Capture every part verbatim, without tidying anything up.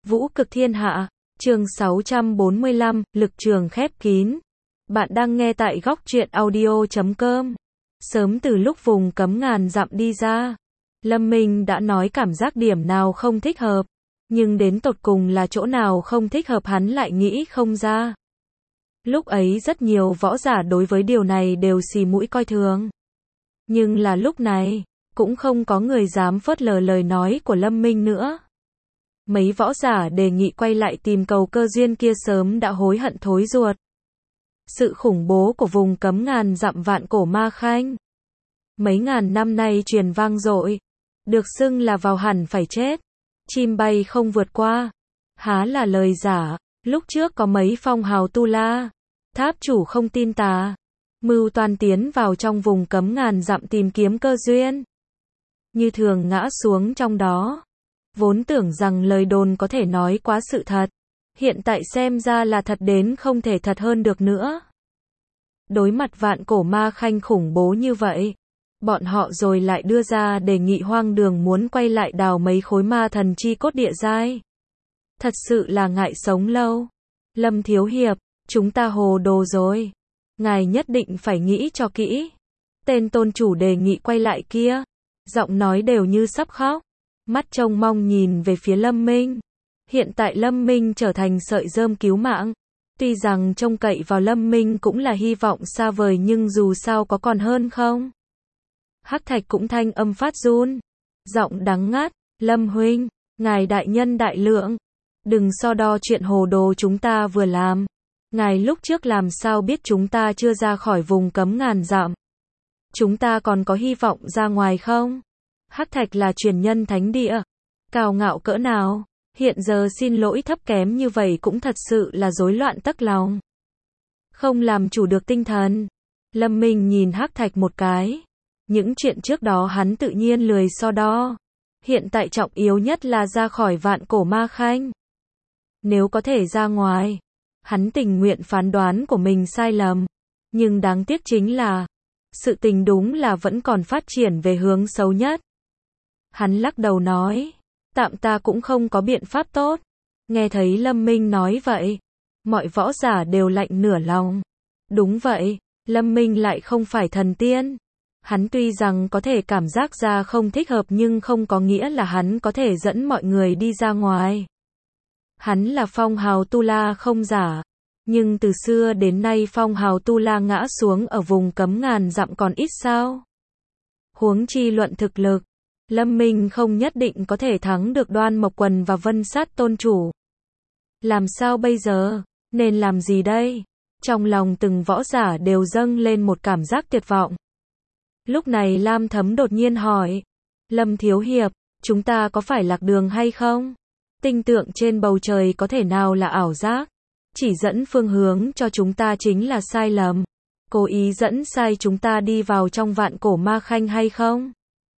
Vũ cực thiên hạ, chương sáu trăm bốn mươi lăm, lực trường khép kín. Bạn đang nghe tại góc truyện audio chấm com. Sớm từ lúc vùng cấm ngàn dặm đi ra, Lâm Minh đã nói cảm giác điểm nào không thích hợp, nhưng đến tột cùng là chỗ nào không thích hợp hắn lại nghĩ không ra. Lúc ấy rất nhiều võ giả đối với điều này đều xì mũi coi thường. Nhưng là lúc này, cũng không có người dám phớt lờ lời nói của Lâm Minh nữa. Mấy võ giả đề nghị quay lại tìm cầu cơ duyên kia sớm đã hối hận thối ruột. Sự khủng bố của vùng cấm ngàn dặm vạn cổ ma khanh, mấy ngàn năm nay truyền vang dội, được xưng là vào hẳn phải chết, chim bay không vượt qua, há là lời giả. Lúc trước có mấy phong hào tu la, tháp chủ không tin tà, mưu toan tiến vào trong vùng cấm ngàn dặm tìm kiếm cơ duyên, như thường ngã xuống trong đó. Vốn tưởng rằng lời đồn có thể nói quá sự thật, hiện tại xem ra là thật đến không thể thật hơn được nữa. Đối mặt vạn cổ ma khanh khủng bố như vậy, bọn họ rồi lại đưa ra đề nghị hoang đường muốn quay lại đào mấy khối ma thần chi cốt địa giai. Thật sự là ngại sống lâu. Lâm Thiếu Hiệp, chúng ta hồ đồ rồi. Ngài nhất định phải nghĩ cho kỹ. Tên tôn chủ đề nghị quay lại kia, giọng nói đều như sắp khóc, mắt trông mong nhìn về phía Lâm Minh. Hiện tại Lâm Minh trở thành sợi rơm cứu mạng. Tuy rằng trông cậy vào Lâm Minh cũng là hy vọng xa vời nhưng dù sao có còn hơn không? Hắc Thạch cũng thanh âm phát run, giọng đắng ngắt, Lâm huynh, ngài đại nhân đại lượng, đừng so đo chuyện hồ đồ chúng ta vừa làm. Ngài lúc trước làm sao biết chúng ta chưa ra khỏi vùng cấm ngàn dặm? Chúng ta còn có hy vọng ra ngoài không? Hắc Thạch là truyền nhân thánh địa, cao ngạo cỡ nào, hiện giờ xin lỗi thấp kém như vậy cũng thật sự là rối loạn tấc lòng. Không làm chủ được tinh thần. Lâm Minh nhìn Hắc Thạch một cái. Những chuyện trước đó hắn tự nhiên lười so đo. Hiện tại trọng yếu nhất là ra khỏi vạn cổ ma khanh. Nếu có thể ra ngoài, hắn tình nguyện phán đoán của mình sai lầm. Nhưng đáng tiếc chính là, sự tình đúng là vẫn còn phát triển về hướng xấu nhất. Hắn lắc đầu nói, tạm ta cũng không có biện pháp tốt. Nghe thấy Lâm Minh nói vậy, mọi võ giả đều lạnh nửa lòng. Đúng vậy, Lâm Minh lại không phải thần tiên. Hắn tuy rằng có thể cảm giác ra không thích hợp nhưng không có nghĩa là hắn có thể dẫn mọi người đi ra ngoài. Hắn là phong hào tu la không giả, nhưng từ xưa đến nay phong hào tu la ngã xuống ở vùng cấm ngàn dặm còn ít sao. Huống chi luận thực lực, Lâm Minh không nhất định có thể thắng được Đoan Mộc Quần và Vân Sát tôn chủ. Làm sao bây giờ? Nên làm gì đây? Trong lòng từng võ giả đều dâng lên một cảm giác tuyệt vọng. Lúc này Lam Thấm đột nhiên hỏi, Lâm Thiếu Hiệp, chúng ta có phải lạc đường hay không? Tinh tượng trên bầu trời có thể nào là ảo giác? Chỉ dẫn phương hướng cho chúng ta chính là sai lầm. Cố ý dẫn sai chúng ta đi vào trong vạn cổ ma khanh hay không?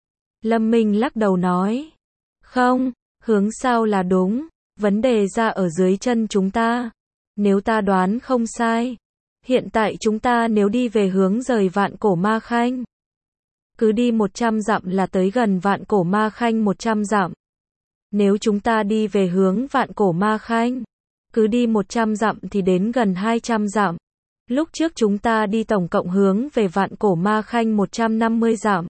Lâm Minh lắc đầu nói, không, hướng sao là đúng, vấn đề ra ở dưới chân chúng ta. Nếu ta đoán không sai, hiện tại chúng ta nếu đi về hướng rời vạn cổ ma khanh, cứ đi một trăm dặm là tới gần vạn cổ ma khanh một trăm dặm. Nếu chúng ta đi về hướng vạn cổ ma khanh, cứ đi một trăm dặm thì đến gần hai trăm dặm. Lúc trước chúng ta đi tổng cộng hướng về vạn cổ ma khanh một trăm năm mươi dặm.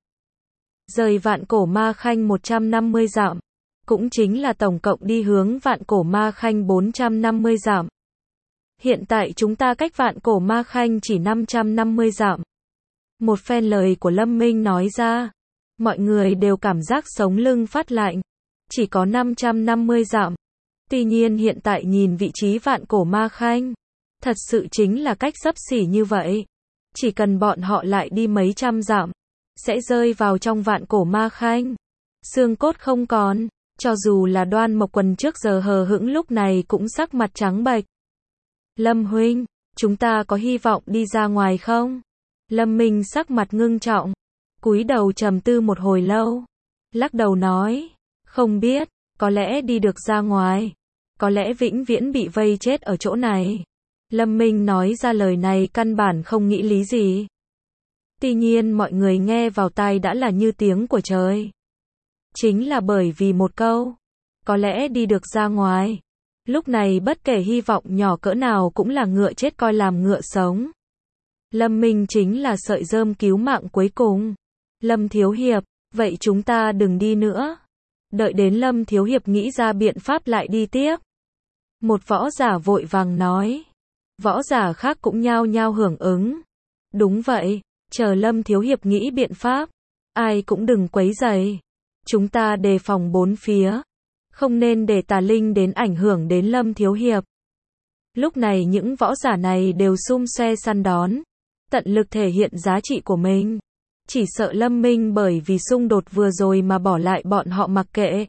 Rời vạn cổ ma khanh một trăm năm mươi dặm, cũng chính là tổng cộng đi hướng vạn cổ ma khanh bốn trăm năm mươi dặm. Hiện tại chúng ta cách vạn cổ ma khanh chỉ năm trăm năm mươi dặm. Một phen lời của Lâm Minh nói ra, mọi người đều cảm giác sống lưng phát lạnh. Chỉ có năm trăm năm mươi dặm. Tuy nhiên hiện tại nhìn vị trí vạn cổ ma khanh, thật sự chính là cách xấp xỉ như vậy. Chỉ cần bọn họ lại đi mấy trăm dặm, sẽ rơi vào trong vạn cổ ma khanh. Xương cốt không còn, cho dù là Đoan Mộc Quần trước giờ hờ hững lúc này cũng sắc mặt trắng bệch. Lâm huynh, chúng ta có hy vọng đi ra ngoài không? Lâm Minh sắc mặt ngưng trọng, cúi đầu trầm tư một hồi lâu, lắc đầu nói, không biết, có lẽ đi được ra ngoài, có lẽ vĩnh viễn bị vây chết ở chỗ này. Lâm Minh nói ra lời này căn bản không nghĩ lý gì. Tuy nhiên mọi người nghe vào tai đã là như tiếng của trời. Chính là bởi vì một câu, có lẽ đi được ra ngoài, Lúc này bất kể hy vọng nhỏ cỡ nào cũng là ngựa chết coi làm ngựa sống. Lâm Minh chính là sợi rơm cứu mạng cuối cùng. Lâm Thiếu Hiệp, vậy chúng ta đừng đi nữa. Đợi đến Lâm Thiếu Hiệp nghĩ ra biện pháp lại đi tiếp. Một võ giả vội vàng nói. Võ giả khác cũng nhao nhao hưởng ứng. Đúng vậy, chờ Lâm Thiếu Hiệp nghĩ biện pháp. Ai cũng đừng quấy rầy. Chúng ta đề phòng bốn phía. Không nên để tà linh đến ảnh hưởng đến Lâm Thiếu Hiệp. Lúc này những võ giả này đều xum xoe săn đón. Tận lực thể hiện giá trị của mình. Chỉ sợ Lâm Minh bởi vì xung đột vừa rồi mà bỏ lại bọn họ mặc kệ.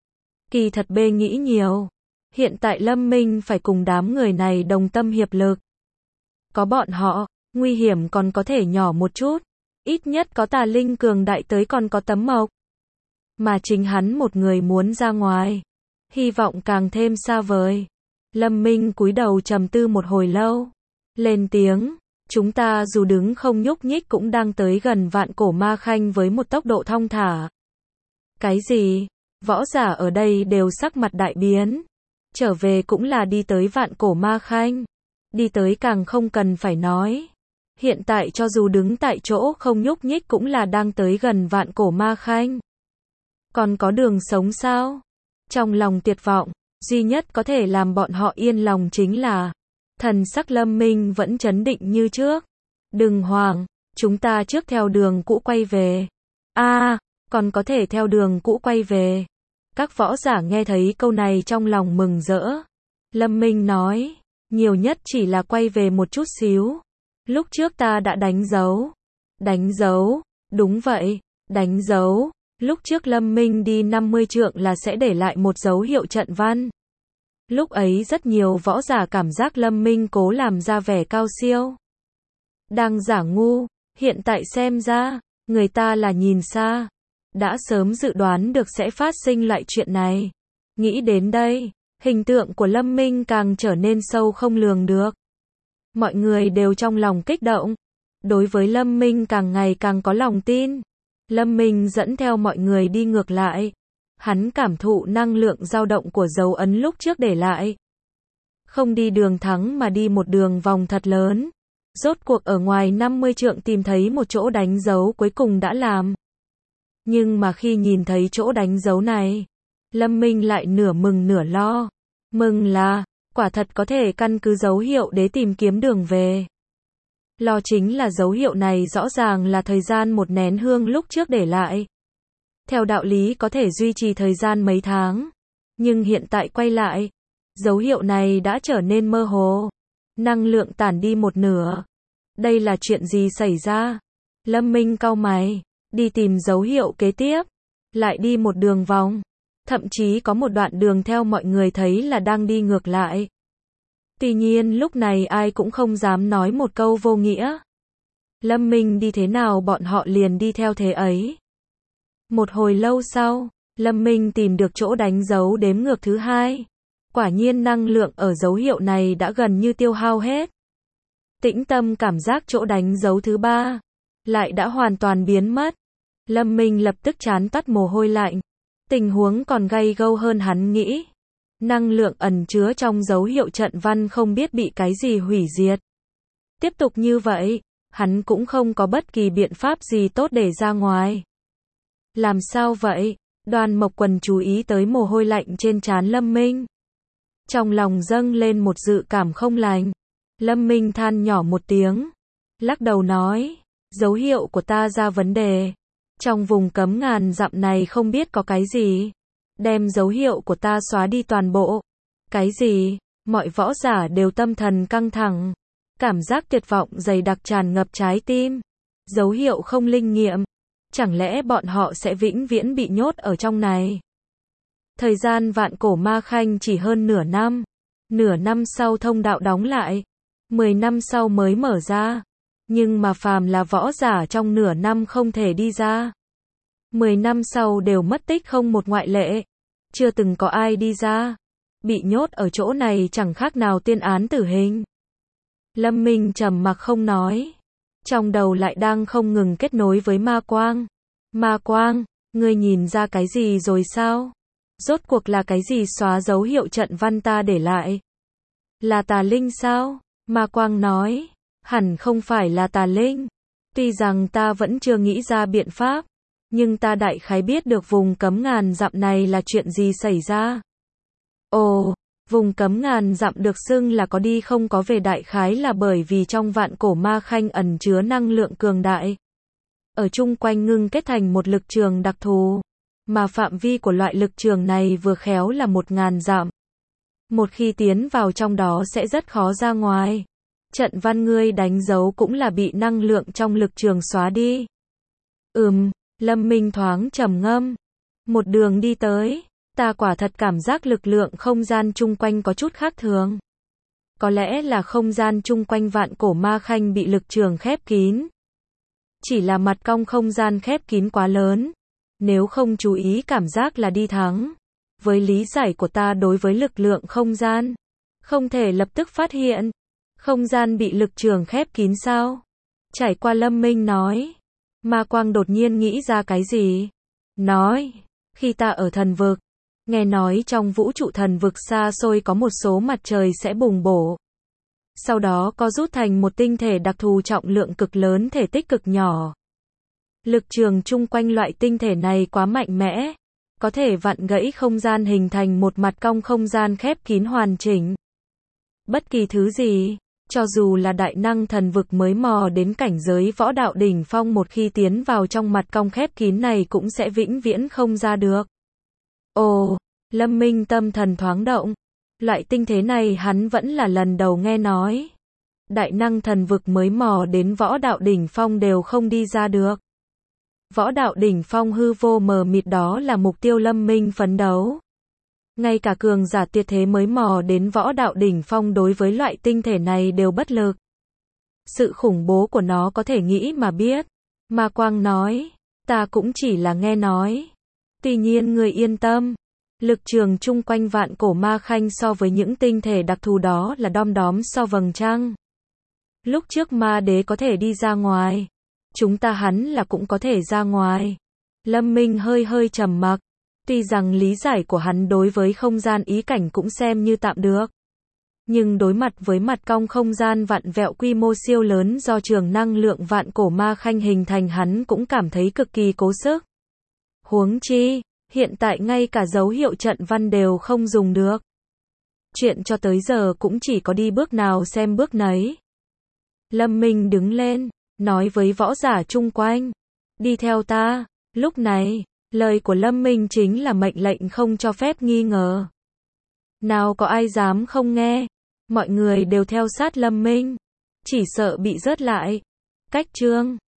Kỳ thật bê nghĩ nhiều. Hiện tại Lâm Minh phải cùng đám người này đồng tâm hiệp lực. Có bọn họ, nguy hiểm còn có thể nhỏ một chút. Ít nhất có tà linh cường đại tới còn có tấm mộc. Mà chính hắn một người muốn ra ngoài. Hy vọng càng thêm xa vời. Lâm Minh cúi đầu trầm tư một hồi lâu. Lên tiếng. Chúng ta dù đứng không nhúc nhích cũng đang tới gần vạn cổ ma khanh với một tốc độ thong thả. Cái gì? Võ giả ở đây đều sắc mặt đại biến. Trở về cũng là đi tới vạn cổ ma khanh. Đi tới càng không cần phải nói. Hiện tại cho dù đứng tại chỗ không nhúc nhích cũng là đang tới gần vạn cổ ma khanh. Còn có đường sống sao? Trong lòng tuyệt vọng, duy nhất có thể làm bọn họ yên lòng chính là thần sắc Lâm Minh vẫn trấn định như trước. Đừng hoảng, chúng ta trước theo đường cũ quay về. A, à, còn có thể theo đường cũ quay về. Các võ giả nghe thấy câu này trong lòng mừng rỡ. Lâm Minh nói, nhiều nhất chỉ là quay về một chút xíu. Lúc trước ta đã đánh dấu. Đánh dấu, đúng vậy, đánh dấu. Lúc trước Lâm Minh đi năm mươi trượng là sẽ để lại một dấu hiệu trận văn. Lúc ấy rất nhiều võ giả cảm giác Lâm Minh cố làm ra vẻ cao siêu. Đang giả ngu, hiện tại xem ra, người ta là nhìn xa. Đã sớm dự đoán được sẽ phát sinh loại chuyện này. Nghĩ đến đây, hình tượng của Lâm Minh càng trở nên sâu không lường được. Mọi người đều trong lòng kích động. Đối với Lâm Minh càng ngày càng có lòng tin. Lâm Minh dẫn theo mọi người đi ngược lại. Hắn cảm thụ năng lượng dao động của dấu ấn lúc trước để lại. Không đi đường thắng mà đi một đường vòng thật lớn. Rốt cuộc ở ngoài năm mươi trượng tìm thấy một chỗ đánh dấu cuối cùng đã làm. Nhưng mà khi nhìn thấy chỗ đánh dấu này, Lâm Minh lại nửa mừng nửa lo. Mừng là, quả thật có thể căn cứ dấu hiệu để tìm kiếm đường về. Lo chính là dấu hiệu này rõ ràng là thời gian một nén hương lúc trước để lại. Theo đạo lý có thể duy trì thời gian mấy tháng. Nhưng hiện tại quay lại, dấu hiệu này đã trở nên mơ hồ. Năng lượng tản đi một nửa. Đây là chuyện gì xảy ra? Lâm Minh cau mày, đi tìm dấu hiệu kế tiếp. Lại đi một đường vòng. Thậm chí có một đoạn đường theo mọi người thấy là đang đi ngược lại. Tuy nhiên lúc này ai cũng không dám nói một câu vô nghĩa. Lâm Minh đi thế nào bọn họ liền đi theo thế ấy. Một hồi lâu sau, Lâm Minh tìm được chỗ đánh dấu đếm ngược thứ hai. Quả nhiên năng lượng ở dấu hiệu này đã gần như tiêu hao hết. Tĩnh tâm cảm giác chỗ đánh dấu thứ ba, lại đã hoàn toàn biến mất. Lâm Minh lập tức trán toát mồ hôi lạnh. Tình huống còn gay gâu hơn hắn nghĩ. Năng lượng ẩn chứa trong dấu hiệu trận văn không biết bị cái gì hủy diệt. Tiếp tục như vậy, hắn cũng không có bất kỳ biện pháp gì tốt để ra ngoài. Làm sao vậy? Đoàn Mộc Quần chú ý tới mồ hôi lạnh trên trán Lâm Minh. Trong lòng dâng lên một dự cảm không lành. Lâm Minh than nhỏ một tiếng. Lắc đầu nói, dấu hiệu của ta ra vấn đề. Trong vùng cấm ngàn dặm này không biết có cái gì. Đem dấu hiệu của ta xóa đi toàn bộ. Cái gì? Mọi võ giả đều tâm thần căng thẳng. Cảm giác tuyệt vọng dày đặc tràn ngập trái tim. Dấu hiệu không linh nghiệm. Chẳng lẽ bọn họ sẽ vĩnh viễn bị nhốt ở trong này? Thời gian vạn cổ ma khanh chỉ hơn nửa năm. Nửa năm sau thông đạo đóng lại. Mười năm sau mới mở ra. Nhưng mà phàm là võ giả trong nửa năm không thể đi ra. Mười năm sau đều mất tích không một ngoại lệ. Chưa từng có ai đi ra. Bị nhốt ở chỗ này chẳng khác nào tuyên án tử hình. Lâm Minh trầm mặc không nói. Trong đầu lại đang không ngừng kết nối với ma quang. Ma quang, ngươi nhìn ra cái gì rồi sao? Rốt cuộc là cái gì xóa dấu hiệu trận văn ta để lại? Là tà linh sao? Ma Quang nói, hẳn không phải là tà linh. Tuy rằng ta vẫn chưa nghĩ ra biện pháp, nhưng ta đại khái biết được vùng cấm ngàn dặm này là chuyện gì xảy ra. Ồ, vùng cấm ngàn dặm được xưng là có đi không có về đại khái là bởi vì trong vạn cổ ma khanh ẩn chứa năng lượng cường đại. Ở chung quanh ngưng kết thành một lực trường đặc thù, mà phạm vi của loại lực trường này vừa khéo là một ngàn dặm. Một khi tiến vào trong đó sẽ rất khó ra ngoài. Trận văn ngươi đánh dấu cũng là bị năng lượng trong lực trường xóa đi. Ừm, Lâm Minh thoáng trầm ngâm. Một đường đi tới, ta quả thật cảm giác lực lượng không gian chung quanh có chút khác thường. Có lẽ là không gian chung quanh vạn cổ ma khanh bị lực trường khép kín. Chỉ là mặt cong không gian khép kín quá lớn. Nếu không chú ý cảm giác là đi thắng. Với lý giải của ta đối với lực lượng không gian, không thể lập tức phát hiện. Không gian bị lực trường khép kín sao? Trải qua Lâm Minh nói. Ma Quang đột nhiên nghĩ ra cái gì? Nói, khi ta ở thần vực, nghe nói trong vũ trụ thần vực xa xôi có một số mặt trời sẽ bùng bổ. Sau đó có rút thành một tinh thể đặc thù trọng lượng cực lớn thể tích cực nhỏ. Lực trường chung quanh loại tinh thể này quá mạnh mẽ, có thể vặn gãy không gian hình thành một mặt cong không gian khép kín hoàn chỉnh. Bất kỳ thứ gì, cho dù là đại năng thần vực mới mò đến cảnh giới võ đạo đỉnh phong một khi tiến vào trong mặt cong khép kín này cũng sẽ vĩnh viễn không ra được. Ồ, Lâm Minh tâm thần thoáng động. Loại tinh thế này hắn vẫn là lần đầu nghe nói. Đại năng thần vực mới mò đến võ đạo đỉnh phong đều không đi ra được. Võ đạo đỉnh phong hư vô mờ mịt đó là mục tiêu Lâm Minh phấn đấu. Ngay cả cường giả tuyệt thế mới mò đến võ đạo đỉnh phong đối với loại tinh thể này đều bất lực. Sự khủng bố của nó có thể nghĩ mà biết. Ma Quang nói, ta cũng chỉ là nghe nói. Tuy nhiên người yên tâm, lực trường chung quanh vạn cổ ma khanh so với những tinh thể đặc thù đó là đom đóm so vầng trăng. Lúc trước ma đế có thể đi ra ngoài, chúng ta hắn là cũng có thể ra ngoài. Lâm Minh hơi hơi trầm mặc. Tuy rằng lý giải của hắn đối với không gian ý cảnh cũng xem như tạm được. Nhưng đối mặt với mặt cong không gian vặn vẹo quy mô siêu lớn do trường năng lượng vạn cổ ma khanh hình thành hắn cũng cảm thấy cực kỳ cố sức. Huống chi, hiện tại ngay cả dấu hiệu trận văn đều không dùng được. Chuyện cho tới giờ cũng chỉ có đi bước nào xem bước nấy. Lâm Minh đứng lên, nói với võ giả chung quanh. Đi theo ta, lúc này. Lời của Lâm Minh chính là mệnh lệnh không cho phép nghi ngờ. Nào có ai dám không nghe. Mọi người đều theo sát Lâm Minh. Chỉ sợ bị rớt lại. Cách chương